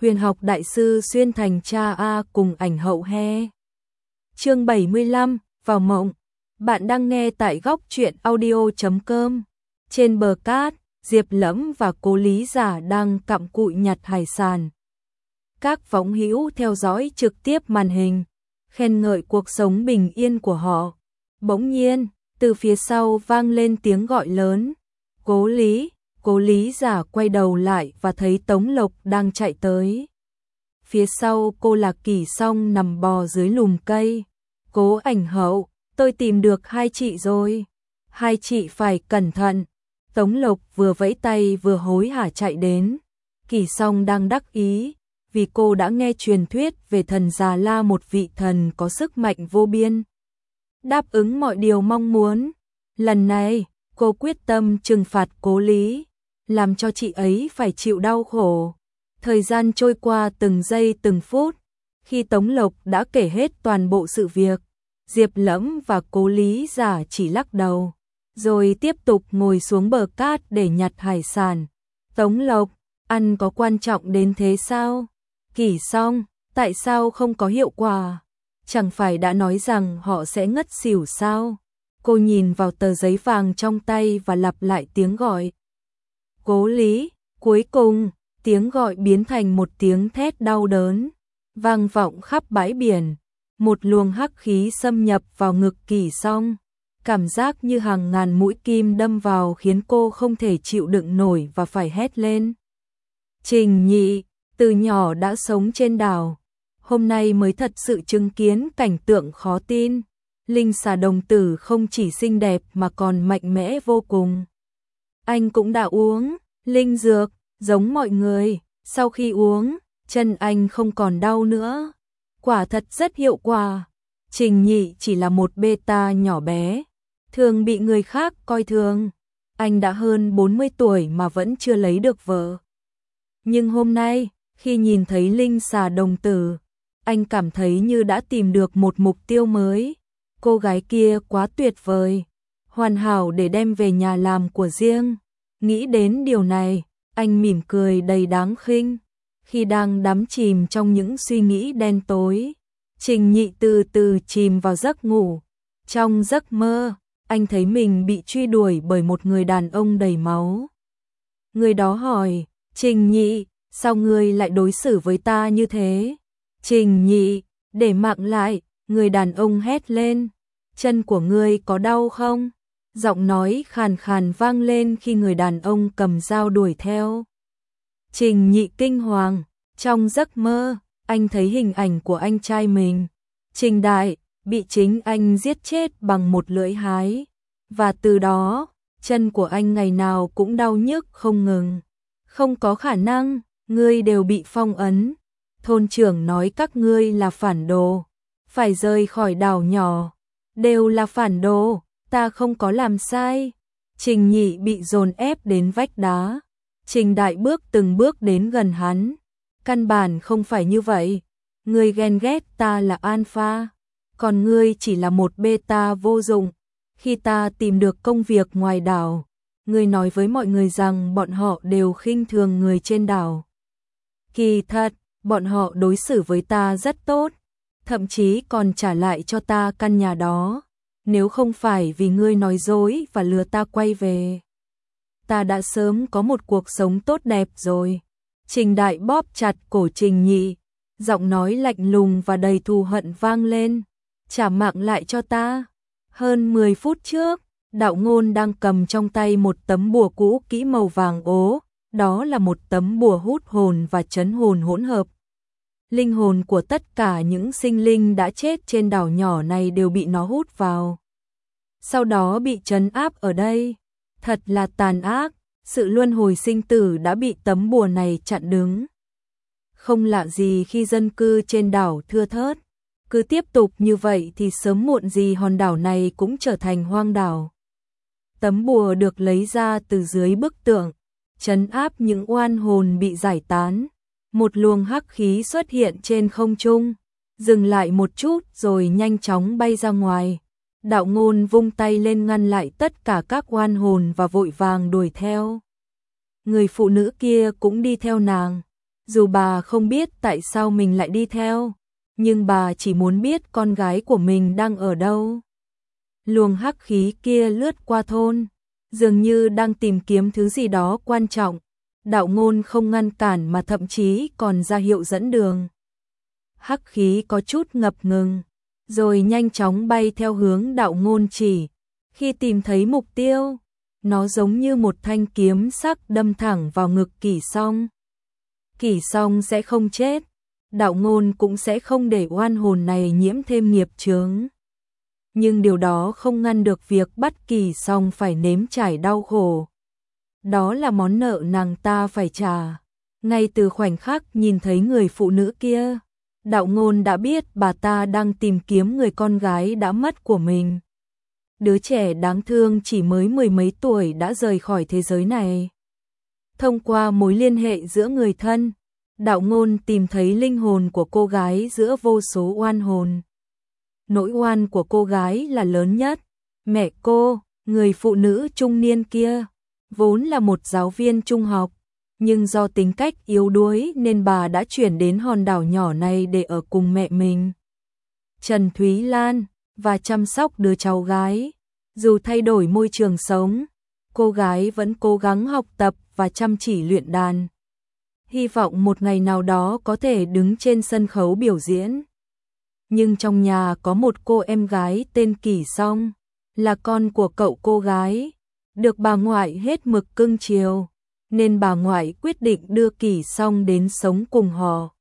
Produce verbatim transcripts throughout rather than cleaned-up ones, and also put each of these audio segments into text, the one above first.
Huyền học đại sư xuyên thành cha A cùng ảnh hậu he. Chương bảy mươi lăm, vào mộng. Bạn đang nghe tại góc truyện audio chấm com. Trên bờ cát, Diệp Lẫm và Cố Lý Giả đang cặm cụi nhặt hải sản. Các võng hữu theo dõi trực tiếp màn hình, khen ngợi cuộc sống bình yên của họ. Bỗng nhiên, từ phía sau vang lên tiếng gọi lớn. Cố Lý, Cố Lý Giả quay đầu lại và thấy Tống Lộc đang chạy tới. Phía sau cô là Kỷ Song nằm bò dưới lùm cây. Cố ảnh hậu, tôi tìm được hai chị rồi. Hai chị phải cẩn thận. Tống Lộc vừa vẫy tay vừa hối hả chạy đến. Kỷ Song đang đắc ý, vì cô đã nghe truyền thuyết về thần Già La, một vị thần có sức mạnh vô biên, đáp ứng mọi điều mong muốn. Lần này, cô quyết tâm trừng phạt Cố Lý, làm cho chị ấy phải chịu đau khổ. Thời gian trôi qua từng giây từng phút, khi Tống Lộc đã kể hết toàn bộ sự việc, Diệp Lẫm và Cố Lý Giả chỉ lắc đầu, rồi tiếp tục ngồi xuống bờ cát để nhặt hải sản. Tống Lộc, ăn có quan trọng đến thế sao? Kỷ Song, tại sao không có hiệu quả? Chẳng phải đã nói rằng họ sẽ ngất xỉu sao? Cô nhìn vào tờ giấy vàng trong tay và lặp lại tiếng gọi. Cố Lý, cuối cùng, tiếng gọi biến thành một tiếng thét đau đớn, vang vọng khắp bãi biển. Một luồng hắc khí xâm nhập vào ngực Kỷ Song, cảm giác như hàng ngàn mũi kim đâm vào khiến cô không thể chịu đựng nổi và phải hét lên. Trình Nhị, từ nhỏ đã sống trên đảo, hôm nay mới thật sự chứng kiến cảnh tượng khó tin. Linh xà đồng tử không chỉ xinh đẹp mà còn mạnh mẽ vô cùng. Anh cũng đã uống linh dược, giống mọi người, sau khi uống, chân anh không còn đau nữa. Quả thật rất hiệu quả. Trình Nhị chỉ là một beta nhỏ bé, thường bị người khác coi thường. Anh đã hơn bốn mươi tuổi mà vẫn chưa lấy được vợ. Nhưng hôm nay, khi nhìn thấy linh xà đồng tử, anh cảm thấy như đã tìm được một mục tiêu mới. Cô gái kia quá tuyệt vời, hoàn hảo để đem về nhà làm của riêng. Nghĩ đến điều này, anh mỉm cười đầy đáng khinh. Khi đang đắm chìm trong những suy nghĩ đen tối, Trình Nhị từ từ chìm vào giấc ngủ. Trong giấc mơ, anh thấy mình bị truy đuổi bởi một người đàn ông đầy máu. Người đó hỏi, Trình Nhị, sao ngươi lại đối xử với ta như thế? Trình Nhị, để mạng lại, người đàn ông hét lên. Chân của ngươi có đau không? Giọng nói khàn khàn vang lên khi người đàn ông cầm dao đuổi theo. Trình Nhị kinh hoàng, trong giấc mơ, anh thấy hình ảnh của anh trai mình, Trình Đại, bị chính anh giết chết bằng một lưỡi hái. Và từ đó, chân của anh ngày nào cũng đau nhức không ngừng. Không có khả năng, ngươi đều bị phong ấn. Thôn trưởng nói các ngươi là phản đồ, phải rời khỏi đảo nhỏ. Đều là phản đồ, ta không có làm sai. Trình Nhị bị dồn ép đến vách đá. Trình Đại bước từng bước đến gần hắn. Căn bản không phải như vậy. Ngươi ghen ghét ta là alpha, còn ngươi chỉ là một beta vô dụng. Khi ta tìm được công việc ngoài đảo, ngươi nói với mọi người rằng bọn họ đều khinh thường người trên đảo. Kỳ thật, bọn họ đối xử với ta rất tốt, thậm chí còn trả lại cho ta căn nhà đó. Nếu không phải vì ngươi nói dối và lừa ta quay về, ta đã sớm có một cuộc sống tốt đẹp rồi. Trình Đại bóp chặt cổ Trình Nhị, giọng nói lạnh lùng và đầy thù hận vang lên. Trả mạng lại cho ta. Hơn mười phút trước, Đạo Ngôn đang cầm trong tay một tấm bùa cũ kỹ màu vàng ố. Đó là một tấm bùa hút hồn và trấn hồn hỗn hợp. Linh hồn của tất cả những sinh linh đã chết trên đảo nhỏ này đều bị nó hút vào, sau đó bị trấn áp ở đây. Thật là tàn ác, sự luân hồi sinh tử đã bị tấm bùa này chặn đứng. Không lạ gì khi dân cư trên đảo thưa thớt. Cứ tiếp tục như vậy thì sớm muộn gì hòn đảo này cũng trở thành hoang đảo. Tấm bùa được lấy ra từ dưới bức tượng, trấn áp những oan hồn bị giải tán. Một luồng hắc khí xuất hiện trên không trung, dừng lại một chút rồi nhanh chóng bay ra ngoài. Đạo Ngôn vung tay lên ngăn lại tất cả các oan hồn và vội vàng đuổi theo. Người phụ nữ kia cũng đi theo nàng. Dù bà không biết tại sao mình lại đi theo, nhưng bà chỉ muốn biết con gái của mình đang ở đâu. Luồng hắc khí kia lướt qua thôn, dường như đang tìm kiếm thứ gì đó quan trọng. Đạo Ngôn không ngăn cản mà thậm chí còn ra hiệu dẫn đường. Hắc khí có chút ngập ngừng, rồi nhanh chóng bay theo hướng Đạo Ngôn chỉ. Khi tìm thấy mục tiêu, nó giống như một thanh kiếm sắc đâm thẳng vào ngực Kỷ Song. Kỷ Song sẽ không chết, Đạo Ngôn cũng sẽ không để oan hồn này nhiễm thêm nghiệp chướng. Nhưng điều đó không ngăn được việc bắt Kỷ Song phải nếm trải đau khổ. Đó là món nợ nàng ta phải trả. Ngay từ khoảnh khắc nhìn thấy người phụ nữ kia, Đạo Ngôn đã biết bà ta đang tìm kiếm người con gái đã mất của mình. Đứa trẻ đáng thương chỉ mới mười mấy tuổi đã rời khỏi thế giới này. Thông qua mối liên hệ giữa người thân, Đạo Ngôn tìm thấy linh hồn của cô gái giữa vô số oan hồn. Nỗi oan của cô gái là lớn nhất. Mẹ cô, người phụ nữ trung niên kia, vốn là một giáo viên trung học, nhưng do tính cách yếu đuối nên bà đã chuyển đến hòn đảo nhỏ này để ở cùng mẹ mình, Trần Thúy Lan, và chăm sóc đứa cháu gái. Dù thay đổi môi trường sống, cô gái vẫn cố gắng học tập và chăm chỉ luyện đàn. Hy vọng một ngày nào đó có thể đứng trên sân khấu biểu diễn. Nhưng trong nhà có một cô em gái tên Kỷ Song, là con của cậu cô gái, được bà ngoại hết mực cưng chiều, nên bà ngoại quyết định đưa Kỷ Song đến sống cùng họ.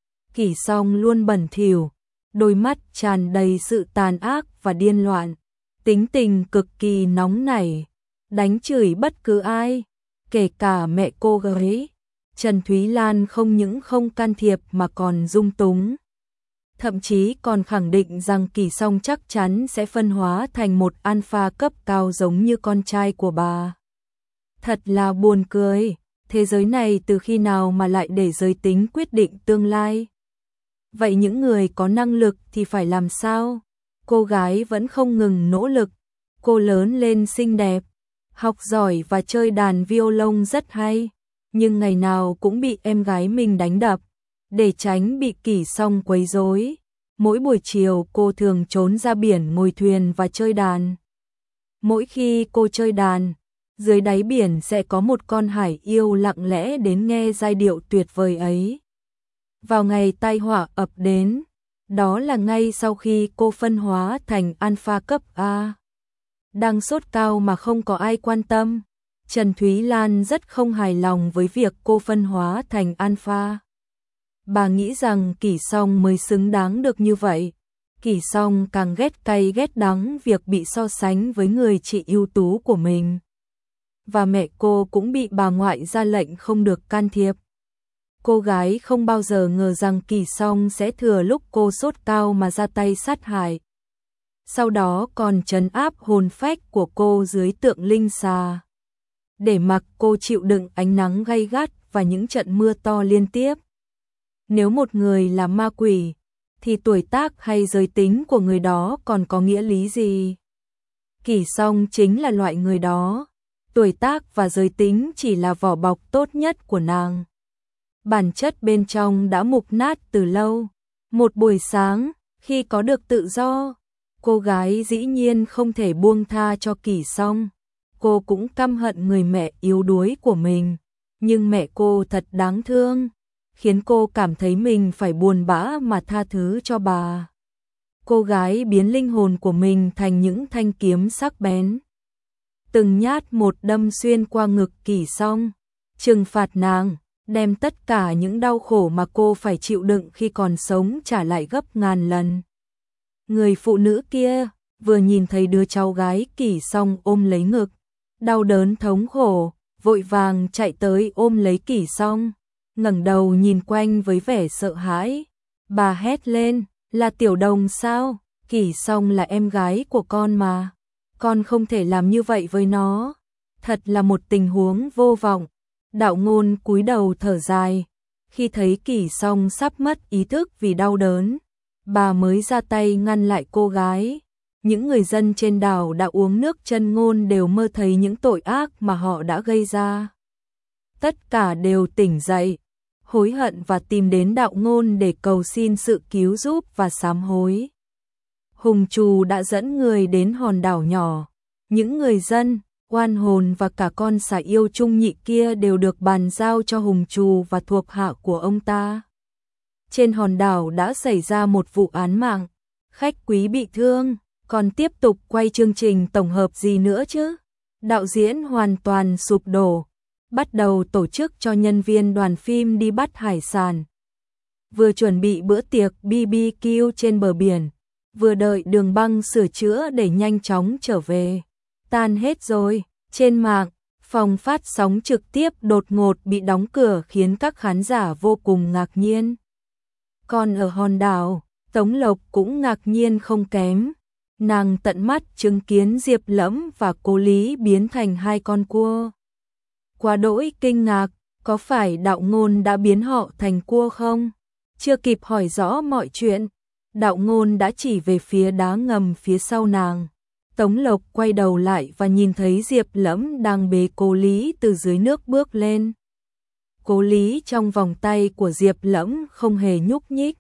Kỷ Song luôn bẩn thỉu, đôi mắt tràn đầy sự tàn ác và điên loạn, tính tình cực kỳ nóng nảy, đánh chửi bất cứ ai, kể cả mẹ cô gái. Trần Thúy Lan không những không can thiệp mà còn dung túng. Thậm chí còn khẳng định rằng Kỷ Song chắc chắn sẽ phân hóa thành một alpha cấp cao giống như con trai của bà. Thật là buồn cười, thế giới này từ khi nào mà lại để giới tính quyết định tương lai? Vậy những người có năng lực thì phải làm sao? Cô gái vẫn không ngừng nỗ lực, cô lớn lên xinh đẹp, học giỏi và chơi đàn violon rất hay, nhưng ngày nào cũng bị em gái mình đánh đập. Để tránh bị Kỷ Song quấy rối, mỗi buổi chiều cô thường trốn ra biển ngồi thuyền và chơi đàn. Mỗi khi cô chơi đàn, dưới đáy biển sẽ có một con hải yêu lặng lẽ đến nghe giai điệu tuyệt vời ấy. Vào ngày tai họa ập đến, đó là ngay sau khi cô phân hóa thành alpha cấp A. Đang sốt cao mà không có ai quan tâm, Trần Thúy Lan rất không hài lòng với việc cô phân hóa thành alpha. Bà nghĩ rằng Kỷ Song mới xứng đáng được như vậy. Kỷ Song càng ghét cay ghét đắng việc bị so sánh với người chị ưu tú của mình. Và mẹ cô cũng bị bà ngoại ra lệnh không được can thiệp. Cô gái không bao giờ ngờ rằng Kỷ Song sẽ thừa lúc cô sốt cao mà ra tay sát hại. Sau đó còn trấn áp hồn phách của cô dưới tượng linh xà, để mặc cô chịu đựng ánh nắng gay gắt và những trận mưa to liên tiếp. Nếu một người là ma quỷ, thì tuổi tác hay giới tính của người đó còn có nghĩa lý gì? Kỷ Song chính là loại người đó. Tuổi tác và giới tính chỉ là vỏ bọc tốt nhất của nàng. Bản chất bên trong đã mục nát từ lâu. Một buổi sáng, khi có được tự do, cô gái dĩ nhiên không thể buông tha cho Kỷ Song. Cô cũng căm hận người mẹ yếu đuối của mình. Nhưng mẹ cô thật đáng thương, khiến cô cảm thấy mình phải buồn bã mà tha thứ cho bà. Cô gái biến linh hồn của mình thành những thanh kiếm sắc bén, từng nhát một đâm xuyên qua ngực Kỷ Song, trừng phạt nàng, đem tất cả những đau khổ mà cô phải chịu đựng khi còn sống trả lại gấp ngàn lần. Người phụ nữ kia vừa nhìn thấy đứa cháu gái Kỷ Song ôm lấy ngực, đau đớn thống khổ, vội vàng chạy tới ôm lấy Kỷ Song, ngẩng đầu nhìn quanh với vẻ sợ hãi. Bà hét lên, là Tiểu Đồng sao? Kỷ Song là em gái của con mà, con không thể làm như vậy với nó. Thật là một tình huống vô vọng. Đạo Ngôn cúi đầu thở dài, khi thấy Kỷ Song sắp mất ý thức vì đau đớn, bà mới ra tay ngăn lại cô gái. Những người dân trên đảo đã uống nước chân ngôn đều mơ thấy những tội ác mà họ đã gây ra. Tất cả đều tỉnh dậy. hối hận và tìm đến đạo ngôn để cầu xin sự cứu giúp và sám hối. Hùng Trù đã dẫn người đến hòn đảo nhỏ. Những người dân, oan hồn và cả con sả yêu trung nhị kia đều được bàn giao cho Hùng Trù và thuộc hạ của ông ta. Trên hòn đảo đã xảy ra một vụ án mạng, khách quý bị thương, còn tiếp tục quay chương trình tổng hợp gì nữa chứ? Đạo diễn hoàn toàn sụp đổ, bắt đầu tổ chức cho nhân viên đoàn phim đi bắt hải sản. Vừa chuẩn bị bữa tiệc bê bê kiu trên bờ biển, vừa đợi đường băng sửa chữa để nhanh chóng trở về. Tan hết rồi, trên mạng, phòng phát sóng trực tiếp đột ngột bị đóng cửa khiến các khán giả vô cùng ngạc nhiên. Còn ở hòn đảo, Tống Lộc cũng ngạc nhiên không kém. Nàng tận mắt chứng kiến Diệp Lẫm và Cố Lý biến thành hai con cua. Quá đỗi kinh ngạc, có phải đạo ngôn đã biến họ thành cua không? Chưa kịp hỏi rõ mọi chuyện, đạo ngôn đã chỉ về phía đá ngầm phía sau nàng. Tống Lộc quay đầu lại và nhìn thấy Diệp Lẫm đang bế Cố Lý từ dưới nước bước lên. Cố Lý trong vòng tay của Diệp Lẫm không hề nhúc nhích.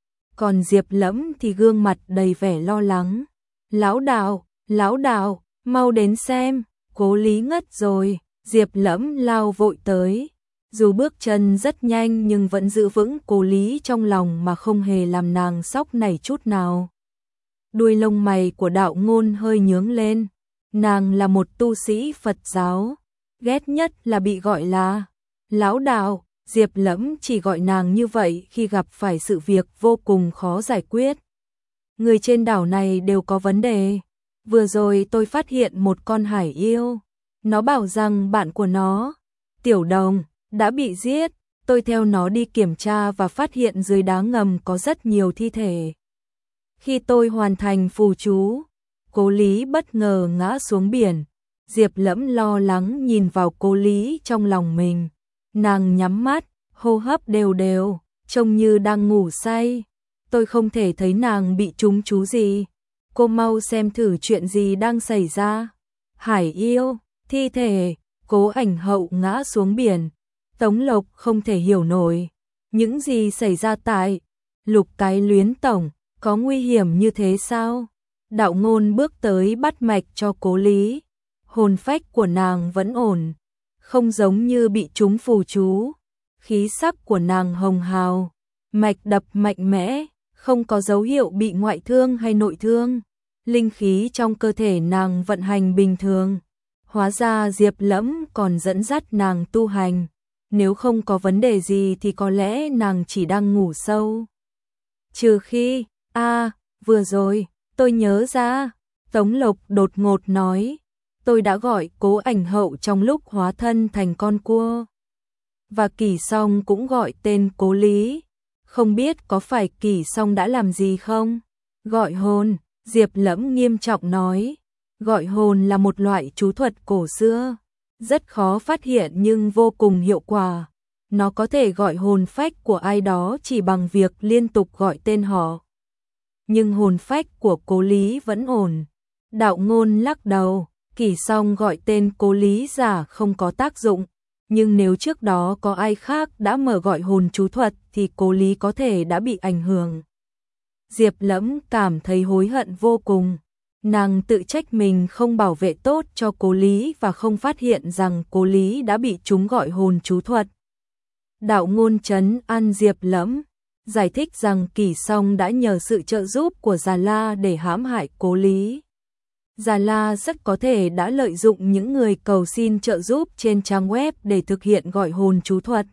Còn Diệp Lẫm thì gương mặt đầy vẻ lo lắng. Lão đạo, lão đạo, mau đến xem, Cố Lý ngất rồi. Diệp Lẫm lao vội tới. Dù bước chân rất nhanh nhưng vẫn giữ vững Cố Lý trong lòng mà không hề làm nàng sốc nảy chút nào. Đuôi lông mày của đạo ngôn hơi nhướng lên. Nàng là một tu sĩ Phật giáo, ghét nhất là bị gọi là lão đạo. Diệp Lẫm chỉ gọi nàng như vậy khi gặp phải sự việc vô cùng khó giải quyết. Người trên đảo này đều có vấn đề. Vừa rồi tôi phát hiện một con hải yêu. Nó bảo rằng bạn của nó, Tiểu Đồng, đã bị giết. Tôi theo nó đi kiểm tra và phát hiện dưới đá ngầm có rất nhiều thi thể. Khi tôi hoàn thành phù chú, Cố Lý bất ngờ ngã xuống biển. Diệp Lẫm lo lắng nhìn vào Cố Lý trong lòng mình. Nàng nhắm mắt, hô hấp đều đều, trông như đang ngủ say. Tôi không thể thấy nàng bị trúng chú gì. Cô mau xem thử chuyện gì đang xảy ra. Hải yêu, thi thể, Cố Ảnh Hậu ngã xuống biển. Tống Lộc không thể hiểu nổi. Những gì xảy ra tại Lục Cái Luyến Tổng, có nguy hiểm như thế sao? Đạo ngôn bước tới bắt mạch cho Cố Lý. Hồn phách của nàng vẫn ổn, không giống như bị trúng phù chú. Khí sắc của nàng hồng hào, mạch đập mạnh mẽ, không có dấu hiệu bị ngoại thương hay nội thương. Linh khí trong cơ thể nàng vận hành bình thường. Hóa ra Diệp Lẫm còn dẫn dắt nàng tu hành. Nếu không có vấn đề gì thì có lẽ nàng chỉ đang ngủ sâu. Trừ khi, a à, vừa rồi, tôi nhớ ra, Tống Lộc đột ngột nói, tôi đã gọi Cố Ảnh Hậu trong lúc hóa thân thành con cua. Và Kỳ Song cũng gọi tên Cố Lý. Không biết có phải Kỳ Song đã làm gì không? Gọi hồn, Diệp Lẫm nghiêm trọng nói. Gọi hồn là một loại chú thuật cổ xưa, rất khó phát hiện nhưng vô cùng hiệu quả. Nó có thể gọi hồn phách của ai đó chỉ bằng việc liên tục gọi tên họ. Nhưng hồn phách của Cố Lý vẫn ổn. Đạo ngôn lắc đầu, Kỳ Song gọi tên Cố Lý giả không có tác dụng. Nhưng nếu trước đó có ai khác đã mở gọi hồn chú thuật thì Cố Lý có thể đã bị ảnh hưởng. Diệp Lẫm cảm thấy hối hận vô cùng. Nàng tự trách mình không bảo vệ tốt cho Cố Lý và không phát hiện rằng Cố Lý đã bị chúng gọi hồn chú thuật. Đạo ngôn trấn an Diệp Lẫm, giải thích rằng Kỳ Song đã nhờ sự trợ giúp của Già La để hãm hại Cố Lý. Già La rất có thể đã lợi dụng những người cầu xin trợ giúp trên trang web để thực hiện gọi hồn chú thuật.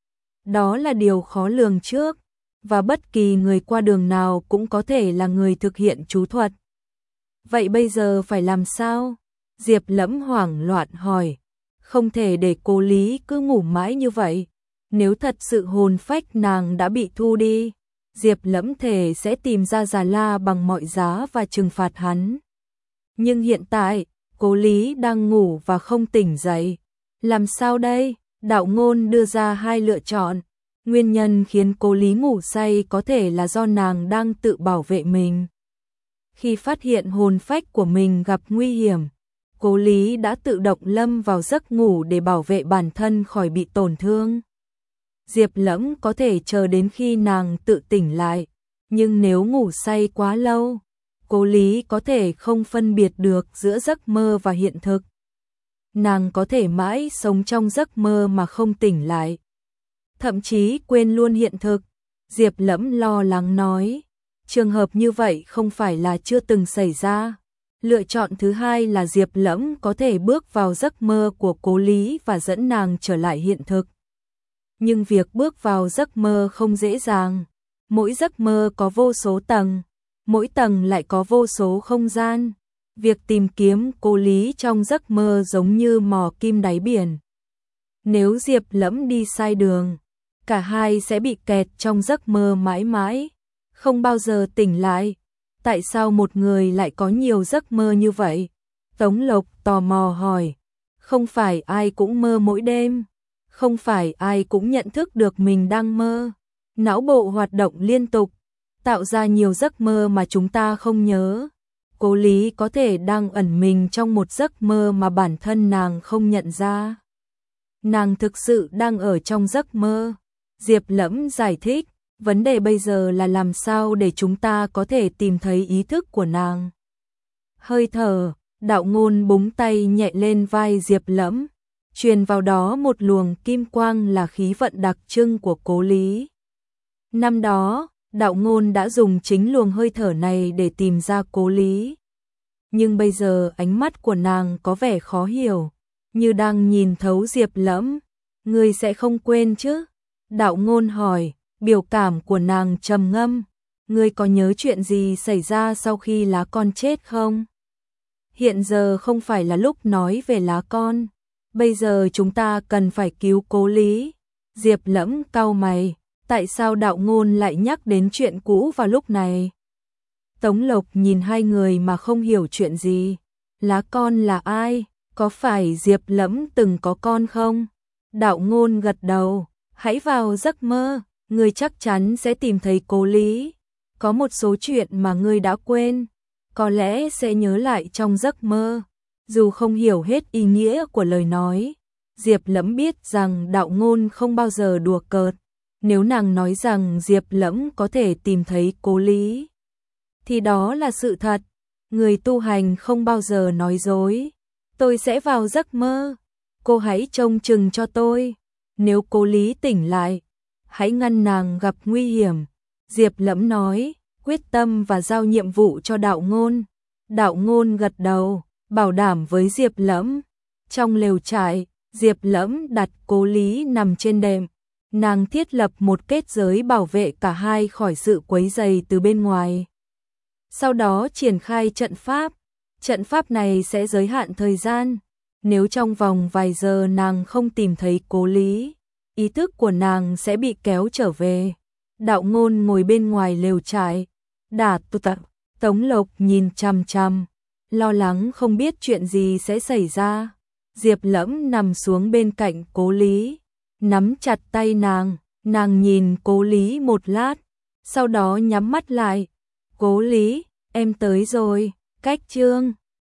Đó là điều khó lường trước, và bất kỳ người qua đường nào cũng có thể là người thực hiện chú thuật. Vậy bây giờ phải làm sao? Diệp Lẫm hoảng loạn hỏi. Không thể để Cố Lý cứ ngủ mãi như vậy. Nếu thật sự hồn phách nàng đã bị thu đi, Diệp Lẫm thề sẽ tìm ra Già La bằng mọi giá và trừng phạt hắn. Nhưng hiện tại, Cố Lý đang ngủ và không tỉnh dậy. Làm sao đây? Đạo ngôn đưa ra hai lựa chọn. Nguyên nhân khiến Cố Lý ngủ say có thể là do nàng đang tự bảo vệ mình. Khi phát hiện hồn phách của mình gặp nguy hiểm, Cố Lý đã tự động lâm vào giấc ngủ để bảo vệ bản thân khỏi bị tổn thương. Diệp Lẫm có thể chờ đến khi nàng tự tỉnh lại, nhưng nếu ngủ say quá lâu, Cố Lý có thể không phân biệt được giữa giấc mơ và hiện thực. Nàng có thể mãi sống trong giấc mơ mà không tỉnh lại, thậm chí quên luôn hiện thực. Diệp Lẫm lo lắng nói, trường hợp như vậy không phải là chưa từng xảy ra. Lựa chọn thứ hai là Diệp Lẫm có thể bước vào giấc mơ của Cố Lý và dẫn nàng trở lại hiện thực. Nhưng việc bước vào giấc mơ không dễ dàng. Mỗi giấc mơ có vô số tầng, mỗi tầng lại có vô số không gian. Việc tìm kiếm Cố Lý trong giấc mơ giống như mò kim đáy biển. Nếu Diệp Lẫm đi sai đường, cả hai sẽ bị kẹt trong giấc mơ mãi mãi, không bao giờ tỉnh lại. Tại sao một người lại có nhiều giấc mơ như vậy? Tống Lộc tò mò hỏi. Không phải ai cũng mơ mỗi đêm, không phải ai cũng nhận thức được mình đang mơ. Não bộ hoạt động liên tục, tạo ra nhiều giấc mơ mà chúng ta không nhớ. Cố Lý có thể đang ẩn mình trong một giấc mơ mà bản thân nàng không nhận ra. Nàng thực sự đang ở trong giấc mơ. Diệp Lẫm giải thích, vấn đề bây giờ là làm sao để chúng ta có thể tìm thấy ý thức của nàng. Hơi thở, Đạo Ngôn búng tay nhẹ lên vai Diệp Lẫm, truyền vào đó một luồng kim quang là khí vận đặc trưng của Cố Lý. Năm đó, Đạo Ngôn đã dùng chính luồng hơi thở này để tìm ra Cố Lý. Nhưng bây giờ ánh mắt của nàng có vẻ khó hiểu, như đang nhìn thấu Diệp Lẫm. Ngươi sẽ không quên chứ? Đạo Ngôn hỏi, biểu cảm của nàng trầm ngâm. Ngươi có nhớ chuyện gì xảy ra sau khi lá con chết không? Hiện giờ không phải là lúc nói về lá con. Bây giờ chúng ta cần phải cứu Cố Lý. Diệp Lẫm cau mày. Tại sao Đạo Ngôn lại nhắc đến chuyện cũ vào lúc này? Tống Lộc nhìn hai người mà không hiểu chuyện gì. Lá con là ai? Có phải Diệp Lẫm từng có con không? Đạo Ngôn gật đầu. Hãy vào giấc mơ, ngươi chắc chắn sẽ tìm thấy Cố Lý. Có một số chuyện mà ngươi đã quên, có lẽ sẽ nhớ lại trong giấc mơ. Dù không hiểu hết ý nghĩa của lời nói, Diệp Lẫm biết rằng Đạo Ngôn không bao giờ đùa cợt. Nếu nàng nói rằng Diệp Lẫm có thể tìm thấy Cố Lý, thì đó là sự thật. Người tu hành không bao giờ nói dối. Tôi sẽ vào giấc mơ. Cô hãy trông chừng cho tôi. Nếu Cố Lý tỉnh lại, hãy ngăn nàng gặp nguy hiểm. Diệp Lẫm nói, quyết tâm và giao nhiệm vụ cho Đạo Ngôn. Đạo Ngôn gật đầu, bảo đảm với Diệp Lẫm. Trong lều trại, Diệp Lẫm đặt Cố Lý nằm trên đệm. Nàng thiết lập một kết giới bảo vệ cả hai khỏi sự quấy rầy từ bên ngoài. Sau đó triển khai trận pháp. Trận pháp này sẽ giới hạn thời gian. Nếu trong vòng vài giờ nàng không tìm thấy Cố Lý, ý thức của nàng sẽ bị kéo trở về. Đạo Ngôn ngồi bên ngoài lều trại. Đả tụ tập. Tống Lộc nhìn chằm chằm, lo lắng không biết chuyện gì sẽ xảy ra. Diệp Lẫm nằm xuống bên cạnh Cố Lý, nắm chặt tay nàng. Nàng nhìn Cố Lý một lát, sau đó nhắm mắt lại. Cố Lý, em tới rồi. Cách chương